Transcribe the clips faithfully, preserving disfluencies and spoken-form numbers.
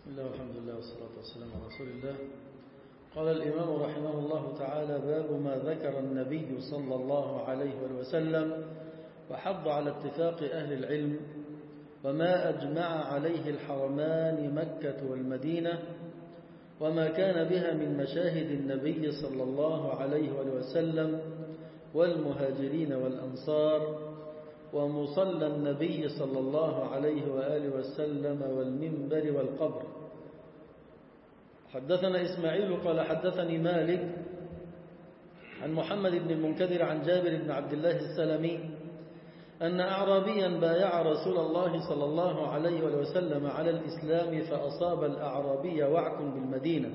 بسم الله والحمد لله والصلاة والسلام على رسول الله. قال الإمام رحمه الله تعالى: باب ما ذكر النبي صلى الله عليه وسلم وحض على اتفاق أهل العلم وما أجمع عليه الحرمان مكة والمدينة وما كان بها من مشاهد النبي صلى الله عليه وسلم والمهاجرين والأنصار ومصلى النبي صلى الله عليه وآله وسلم والمنبر والقبر. حدثنا إسماعيل قال حدثني مالك عن محمد بن المنكدر عن جابر بن عبد الله السلمي أن أعرابيا بايع رسول الله صلى الله عليه وسلم على الإسلام فأصاب الأعرابي وعك بالمدينة،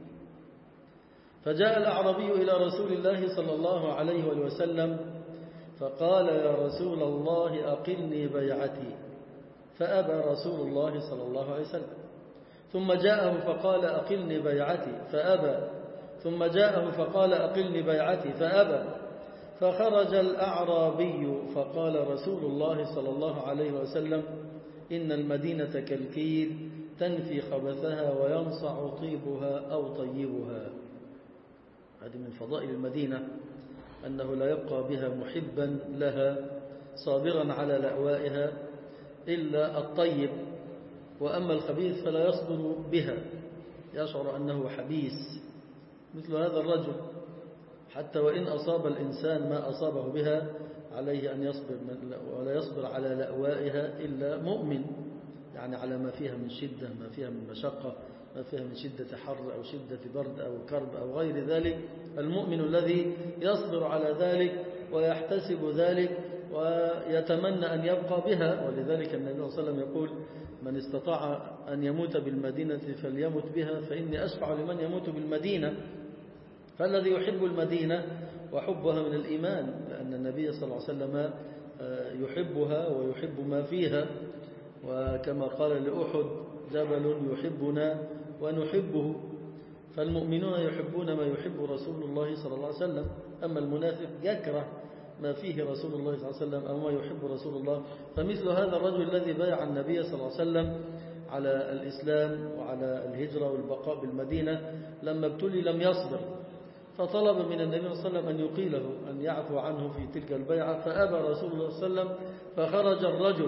فجاء الأعرابي إلى رسول الله صلى الله عليه وسلم فقال: يا رسول الله أقلني بيعتي، فأبى رسول الله صلى الله عليه وسلم. ثم جاءه فقال: أقلني بيعتي، فأبى. ثم جاءه فقال: أقلني بيعتي، فأبى. فخرج الأعرابي فقال رسول الله صلى الله عليه وسلم: إن المدينة كالكيل تنفي خبثها وينصع طيبها أو طيبها. هذه من فضائل المدينة أنه لا يبقى بها محبا لها صابرا على لأوائها إلا الطيب، وأما الخبيث فلا يصبر بها، يشعر أنه حبيس. مثل هذا الرجل حتى وإن أصاب الإنسان ما أصابه بها عليه أن يصبر، ولا يصبر على لأوائها إلا مؤمن، يعني على ما فيها من شدة، ما فيها من مشقة، ما فيها من شدة حر أو شدة برد أو كرب أو غير ذلك. المؤمن الذي يصبر على ذلك ويحتسب ذلك ويتمنى أن يبقى بها. ولذلك النبي صلى الله عليه وسلم يقول: من استطاع أن يموت بالمدينة فليمت بها فإني أشفع لمن يموت بالمدينة. فالذي يحب المدينة وحبها من الإيمان، لأن النبي صلى الله عليه وسلم يحبها ويحب ما فيها، وكما قال لأحد: جبل يحبنا ونحبه. فالمؤمنون يحبون ما يحب رسول الله صلى الله عليه وسلم، أما المنافق يكره ما فيه رسول الله صلى الله عليه وسلم أو ما يحب رسول الله. فمثل هذا الرجل الذي بايع النبي صلى الله عليه وسلم على الإسلام وعلى الهجرة والبقاء بالمدينة لما ابتلي لم يصبر، فطلب من النبي صلى الله عليه وسلم أن يقيله، أن يعفو عنه في تلك البيعة، فأبى رسول الله صلى الله عليه وسلم. فخرج الرجل،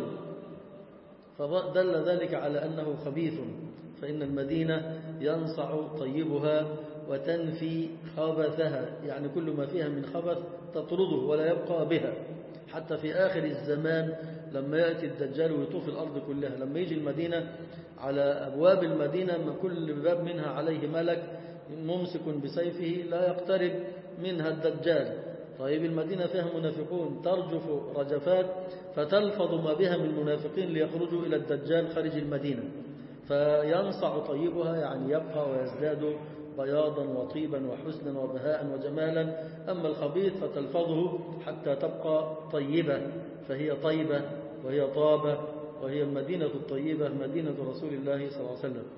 فدل ذلك على أنه خبيث، فإن المدينة ينصع طيبها وتنفي خبثها، يعني كل ما فيها من خبث تطرده ولا يبقى بها. حتى في آخر الزمان لما يأتي الدجال ويطوف الأرض كلها، لما يجي المدينة على أبواب المدينة كل باب منها عليه ملك ممسك بسيفه لا يقترب منها الدجال. طيب المدينة فيها منافقون ترجف رجفات فتلفظ ما بها من منافقين ليخرجوا إلى الدجال خارج المدينة، فينصع طيبها، يعني يبقى ويزداد بياضا وطيبا وحسنا وبهاء وجمالا. أما الخبيث فتلفظه حتى تبقى طيبة، فهي طيبة وهي طابة، وهي المدينة الطيبة مدينة رسول الله صلى الله عليه وسلم.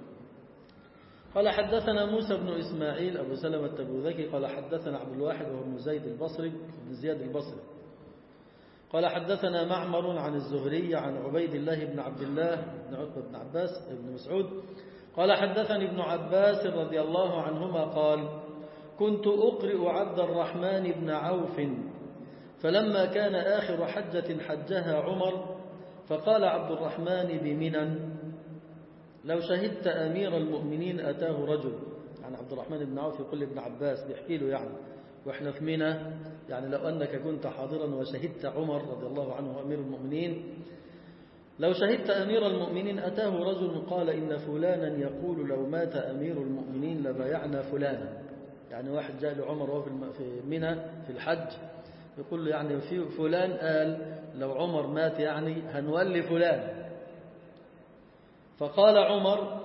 قال حدثنا موسى بن إسماعيل أبو سلمة التبوذكي قال حدثنا عبد الواحد وهو ابن زيد البصري بن زياد البصري قال حدثنا معمر عن الزهري عن عبيد الله بن عبد الله بن عتبة بن عباس بن مسعود قال حدثني ابن عباس رضي الله عنهما قال: كنت أقرئ عبد الرحمن بن عوف، فلما كان آخر حجة حجها عمر فقال عبد الرحمن بمنى: لو شهدت أمير المؤمنين أتاه رجل. يعني عبد الرحمن بن عوف يقول لابن عباس، بيحكي له يعني وإحنا في منى، يعني لو أنك كنت حاضرا وشهدت عمر رضي الله عنه أمير المؤمنين، لو شهدت أمير المؤمنين أتاه رجل قال: إن فلانا يقول لو مات أمير المؤمنين لبايعنا فلانا. يعني واحد جاء لعمر وهو في منى في الحج يقول له يعني في فلان قال لو عمر مات يعني هنولي فلان. فقال عمر: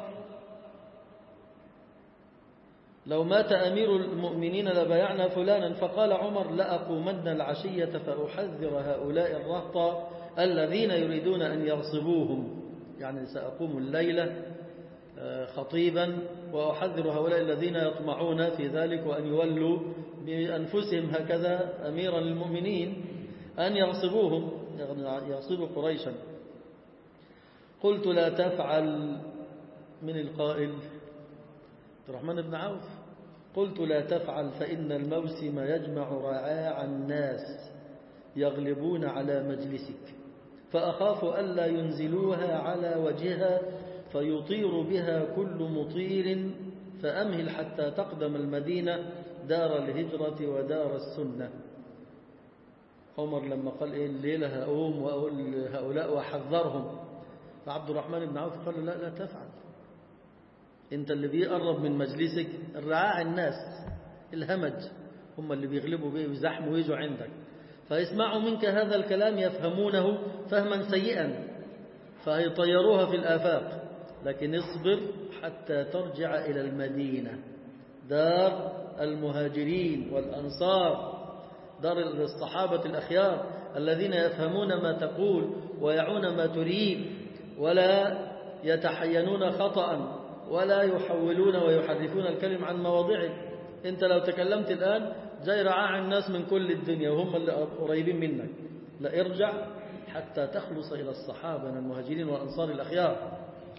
لو مات أمير المؤمنين لبايعنا فلانا. فقال عمر: لأقومن العشية فأحذر هؤلاء الرهط الذين يريدون أن يغصبوهم، يعني سأقوم الليلة خطيبا وأحذر هؤلاء الذين يطمعون في ذلك وأن يولوا بأنفسهم هكذا أميرا للمؤمنين أن يغصبوهم، يغصبوا قريشا. قلت: لا تفعل من القائل؟ عبد الرحمن بن عوف. قلت لا تفعل فإن الموسم يجمع رعاع الناس يغلبون على مجلسك، فأخاف ألا ينزلوها على وجهها فيطير بها كل مطير، فأمهل حتى تقدم المدينة دار الهجرة ودار السنة. عمر لما قال إيه الليلة هقوم وأقول هؤلاء وأحذرهم، فعبد الرحمن بن عوف قال لا لا تفعل، انت اللي بيقرب من مجلسك الرعاع الناس الهمج هم اللي بيغلبوا بيه ويزحموا ويجوا عندك، فيسمعوا منك هذا الكلام يفهمونه فهما سيئا فيطيروها في الآفاق، لكن اصبر حتى ترجع إلى المدينة دار المهاجرين والأنصار، دار الصحابة الأخيار الذين يفهمون ما تقول ويعون ما تريد ولا يتحينون خطأ ولا يحولون ويحرفون الكلم عن مواضعه. انت لو تكلمت الآن جاي رعاع الناس من كل الدنيا وهم اللي قريبين منك، لا ارجع حتى تخلص إلى الصحابة من المهاجرين والأنصار الأخيار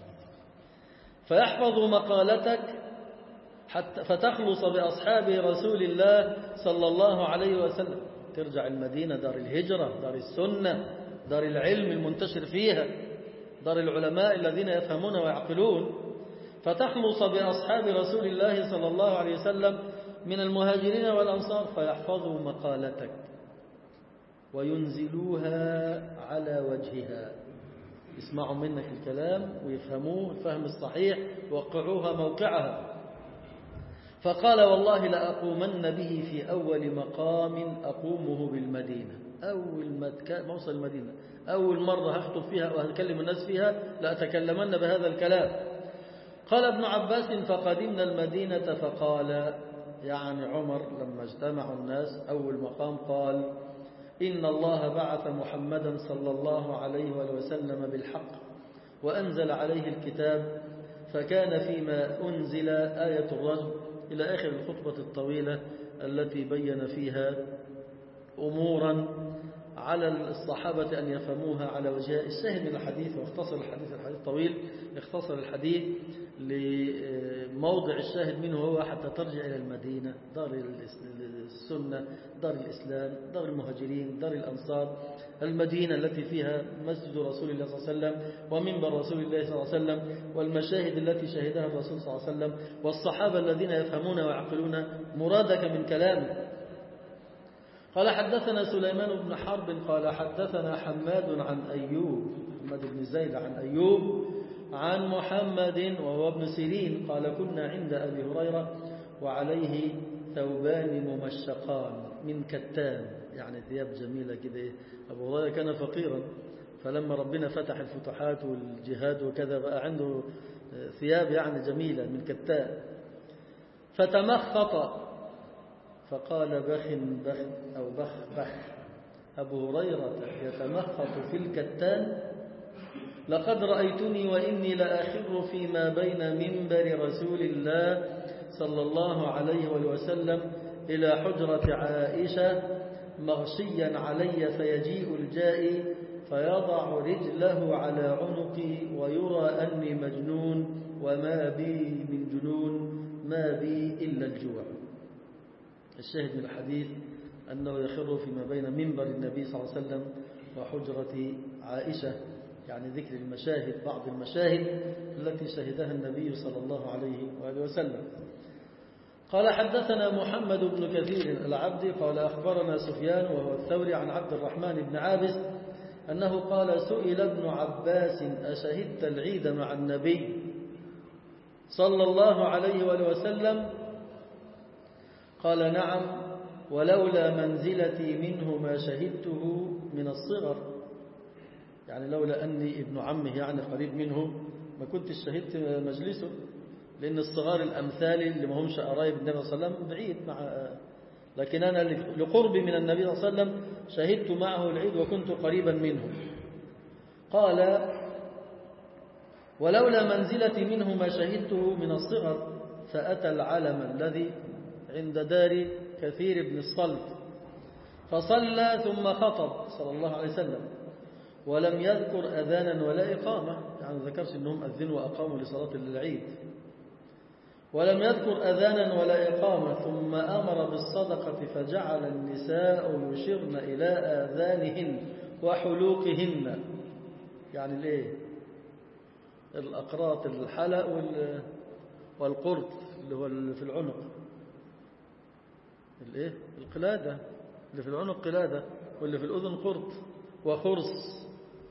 فيحفظ مقالتك حتى فتخلص بأصحاب رسول الله صلى الله عليه وسلم، ترجع المدينة دار الهجرة دار السنة دار العلم المنتشر فيها، دار العلماء الذين يفهمون ويعقلون، فتخلص بأصحاب رسول الله صلى الله عليه وسلم من المهاجرين والأنصار فيحفظوا مقالتك وينزلوها على وجهها، يسمعوا منك الكلام ويفهموه الفهم الصحيح ووقعوها موقعها. فقال والله لأقومن به في أول مقام أقومه بالمدينة، أول ما أوصل المدينة أول مرة هخطب فيها وهكلم الناس فيها لأتكلمن بهذا الكلام. قال ابن عباس فقدمنا المدينة فقال، يعني عمر لما اجتمعوا الناس أول مقام قال إن الله بعث محمدا صلى الله عليه وسلم بالحق وأنزل عليه الكتاب، فكان فيما أنزل آية الرجم إلى آخر الخطبة الطويلة التي بين فيها أمورا على الصحابة أن يفهموها على وجهها. الشاهد من الحديث واختصر الحديث، الحديث طويل، اختصر الحديث لموضع الشاهد منه هو حتى ترجع إلى المدينة دار السنة دار الإسلام دار المهاجرين دار الأنصار، المدينة التي فيها مسجد رسول الله صلى الله عليه وسلم ومنبر رسول الله صلى الله عليه وسلم والمشاهد التي شهدها الرسول صلى الله عليه وسلم والصحابة الذين يفهمون ويعقلون مرادك من كلامه. قال حدثنا سليمان بن حرب قال حدثنا حماد عن أيوب محمد بن زيد عن أيوب عن محمد وهو ابن سيرين قال كنا عند أبي هريرة وعليه ثوبان ممشقان من كتان، يعني ثياب جميلة كده. أبو هريرة كان فقيرا، فلما ربنا فتح الفتوحات والجهاد وكذا بقى عنده ثياب يعني جميلة من كتان. فتمخط فقال بخ بخ أو بخ بخ أبو هريرة يتمخط في الكتان، لقد رأيتني وإني لأخر فيما بين منبر رسول الله صلى الله عليه وسلم إلى حجرة عائشة مغشيا علي، فيجيء الجائي فيضع رجله على عنقي ويرى أني مجنون وما بي من جنون ما بي إلا الجوع. الشاهد من الحديث أنه يخر فيما بين منبر النبي صلى الله عليه وسلم وحجرة عائشة، يعني ذكر المشاهد بعض المشاهد التي شهدها النبي صلى الله عليه وآله وسلم. قال حدثنا محمد بن كثير العبدي قال أخبرنا سفيان وهو الثوري عن عبد الرحمن بن عابس أنه قال سئل ابن عباس أشهدت العيد مع النبي صلى الله عليه وآله وسلم؟ قال نعم، ولولا منزلتي منه ما شهدته من الصغر، يعني لولا أني ابن عمه يعني قريب منه ما كنت شهدت مجلسه، لأن الصغار الأمثال اللي ما همش قرايب النبي صلى الله عليه وسلم بعيد مع، لكن أنا لقربي من النبي صلى الله عليه وسلم شهدت معه العيد وكنت قريبا منه. قال ولولا منزلتي منه ما شهدته من الصغر، فأتى العلم الذي عند دار كثير بن الصلت فصلى ثم خطب صلى الله عليه وسلم ولم يذكر أذانا ولا إقامة، يعني ما ذكرش أنهم أذنوا وأقاموا لصلاة العيد. ولم يذكر أذانا ولا إقامة. ثم أمر بالصدقة فجعل النساء يشرن إلى آذانهن وحلوقهن، يعني الإيه؟ الأقراط، الحلق والقرط اللي هو اللي في العنق، الإيه؟ القلادة اللي في العنق قلادة، واللي في الأذن قرط وخرص.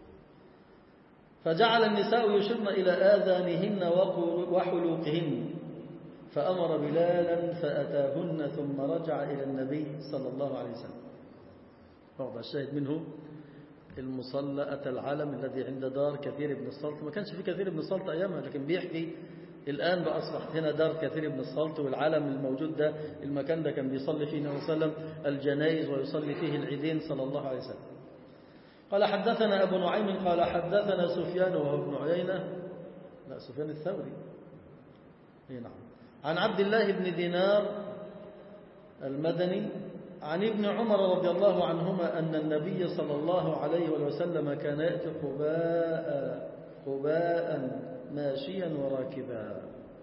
فجعل النساء يشرن إلى آذانهن وحلوقهن، فأمر بلالا فأتاهن ثم رجع إلى النبي صلى الله عليه وسلم. بعض الشاهد منه المصلى أتى العلم الذي عند دار كثير بن الصلت. ما كانش في كثير بن الصلت أيامها، لكن بيحكي الآن بأصبحت هنا دار كثير بن الصلت، والعلم الموجود ده المكان ده كان بيصلي فيه النبي صلى الله عليه وسلم الجنائز ويصلي فيه العيدين صلى الله عليه وسلم. قال حدثنا أبو نعيم قال حدثنا سفيان وهو ابن عيينة، لا سفيان الثوري، اي نعم، عن عبد الله بن دينار المدني عن ابن عمر رضي الله عنهما أن النبي صلى الله عليه وسلم كان يأتي قباء قباء ماشيا وراكبا.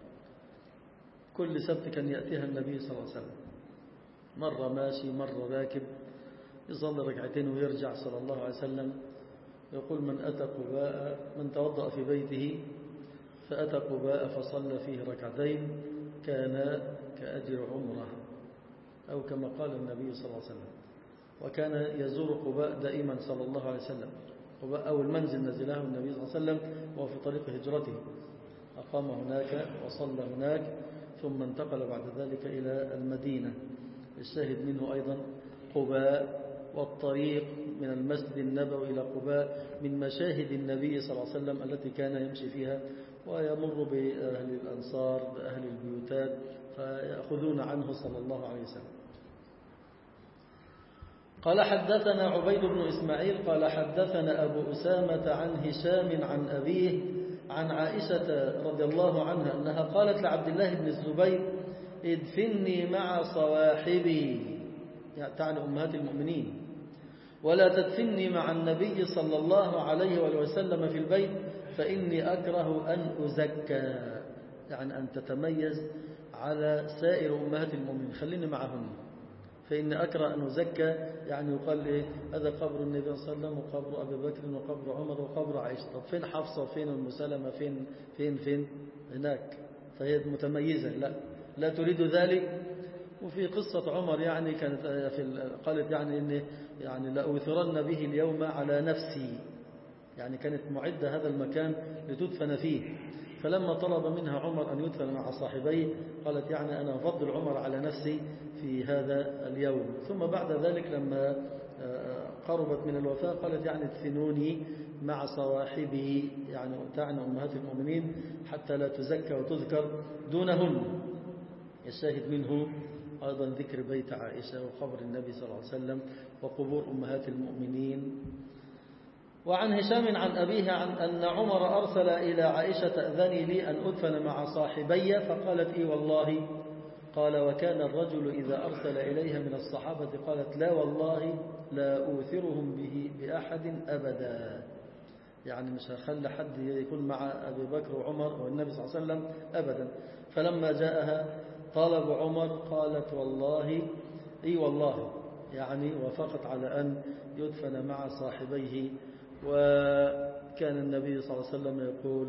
كل سبت كان يأتيها النبي صلى الله عليه وسلم، مرة ماشي مرة راكب، يصلي ركعتين ويرجع صلى الله عليه وسلم. يقول من أتى قباء، من توضأ في بيته فأتى قباء فصلى فيه ركعتين كان كأجر عمره، أو كما قال النبي صلى الله عليه وسلم. وكان يزور قباء دائما صلى الله عليه وسلم. قباء أول منزل نزله النبي صلى الله عليه وسلم وهو في طريق هجرته، أقام هناك وصلى هناك، ثم انتقل بعد ذلك إلى المدينة. الشاهد منه أيضا قباء، والطريق من المسجد النبوي إلى قباء من مشاهد النبي صلى الله عليه وسلم التي كان يمشي فيها، ويمر بأهل الأنصار بأهل البيوتات فيأخذون عنه صلى الله عليه وسلم. قال حدثنا عبيد بن إسماعيل قال حدثنا أبو أسامة عن هشام عن أبيه عن عائشة رضي الله عنها أنها قالت لعبد الله بن الزبير ادفني مع صواحبي، يعني تعني أمهات المؤمنين، ولا تدفني مع النبي صلى الله عليه وسلم في البيت فإني أكره أن أزكى، يعني أن تتميز على سائر أمهات المؤمنين، خليني معهم، فإني أكره أن أزكى، يعني يقال إيه؟ هذا قبر النبي صلى الله عليه وسلم وقبر أبي بكر وقبر عمر وقبر عائشة، طب فين حفصة وفين أم سلمة فين فين فين هناك؟ فهي متميزة، لا لا تريد ذلك. وفي قصة عمر يعني كانت في قالت يعني إن يعني لأوثرن به اليوم على نفسي، يعني كانت معدة هذا المكان لتدفن فيه، فلما طلب منها عمر أن يدفن مع صاحبيه قالت يعني أنا أفضل عمر على نفسي في هذا اليوم. ثم بعد ذلك لما قربت من الوفاة قالت يعني ادفنوني مع صواحبي، يعني تعني أمهات المؤمنين حتى لا تزكى وتذكر دونهن. الشاهد منه أيضا ذكر بيت عائشة وقبر النبي صلى الله عليه وسلم وقبور أمهات المؤمنين. وعن هشام عن أبيه عن أن عمر أرسل إلى عائشة أذني لي أن أدفن مع صاحبي، فقالت إي والله. قال وكان الرجل إذا أرسل إليها من الصحابة قالت لا والله لا أوثرهم به بأحد أبدا، يعني مش هخلي حد يكون مع أبي بكر وعمر والنبي صلى الله عليه وسلم أبدا. فلما جاءها طلب عمر قالت والله إي والله، يعني وافقت على أن يدفن مع صاحبيه. وكان النبي صلى الله عليه وسلم يقول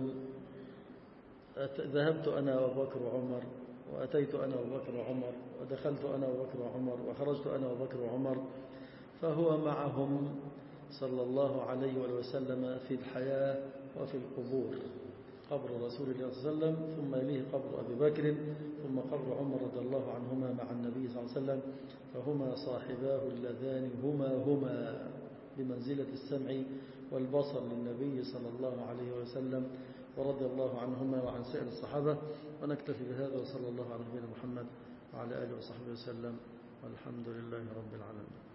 ذهبت أنا وأبو بكر وعمر، وأتيت أنا وأبو بكر وعمر، ودخلت أنا وأبو بكر وعمر، وخرجت أنا وأبو بكر وعمر، فهو معهم صلى الله عليه وسلم في الحياة وفي القبور، قبر رسول الله صلى الله عليه وسلم، ثم يليه قبر أبي بكر، ثم قبر عمر رضي الله عنهما مع النبي صلى الله عليه وسلم، فهما صاحباه اللذان هما هما بمنزلة السمع والبصر للنبي صلى الله عليه وسلم، ورضي الله عنهما وعن سائر الصحابة. ونكتفي بهذا، وصلى الله على نبينا محمد وعلى آله وصحبه وسلم، والحمد لله رب العالمين.